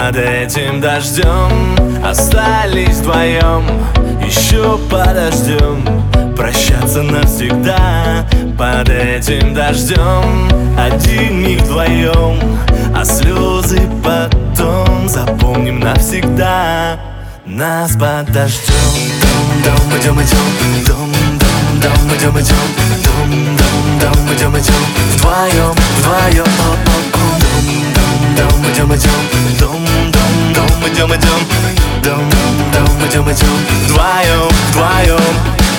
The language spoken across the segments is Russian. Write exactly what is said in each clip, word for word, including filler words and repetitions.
Под этим дождем остались вдвоем, еще подождем прощаться навсегда. Под этим дождем один миг вдвоем, а слезы потом запомним навсегда. Нас под дождем. Дом, идем, идем, дом, дом, дом, идем, идем, дом, дом, дом, идем, идем, вдвоем, вдвоем, дом, дом, дом, идем, идем, дом, дом, дом, идем, идем, дом, дом, идем, идем, вдвоем, вдвоем.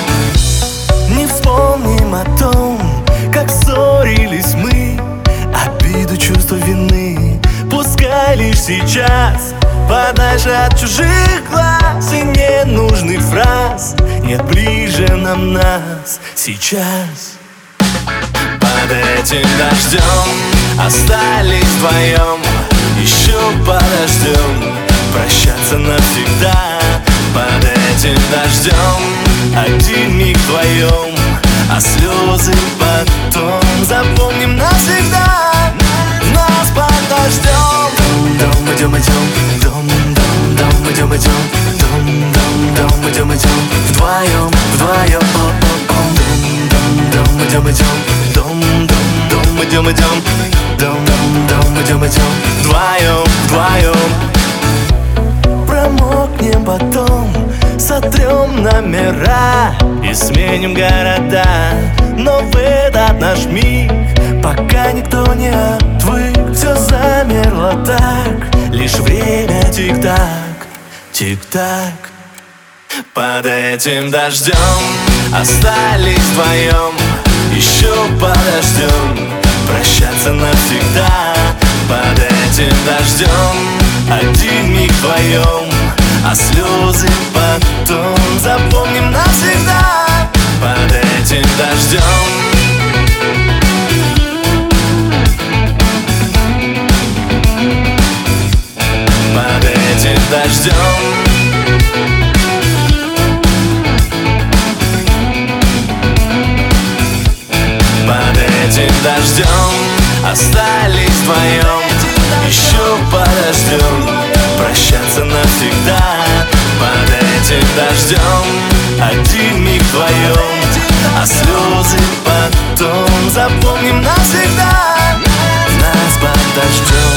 Не вспомним о том, как ссорились мы, обиду, чувство вины. Пускай лишь сейчас, подальше от чужих глаз и ненужных фраз, нет ближе нам нас сейчас. Под этим дождем остались вдвоем, еще подождем прощаться навсегда. Под этим дождем один миг вдвоем, а слезы потом запомним навсегда. Нас под дождем. Дом, идем, идем, дом, дом, дом, идем, идем, дом, дом, дом, идем, идем, вдвоем, вдвоем, дом, дом, дом, идем, идем, дом, дом, дом, идем, идем, дом, дом, идем, идем, вдвоем, вдвоем. Промокнем потом, сотрем номера и сменим города. Но в этот наш миг, пока никто не отвык, все замерло так, лишь время тик-так, тик-так. Под этим дождем остались вдвоем, еще подождем прощаться навсегда. Под этим дождем один миг вдвоем, а слезы потом запомним навсегда. Под этим дождем. Под этим дождем. Под этим дождем остались вдвоем, еще подождем прощаться навсегда. Под этим дождем один миг вдвоем, а слезы потом запомним навсегда. Нас под дождем.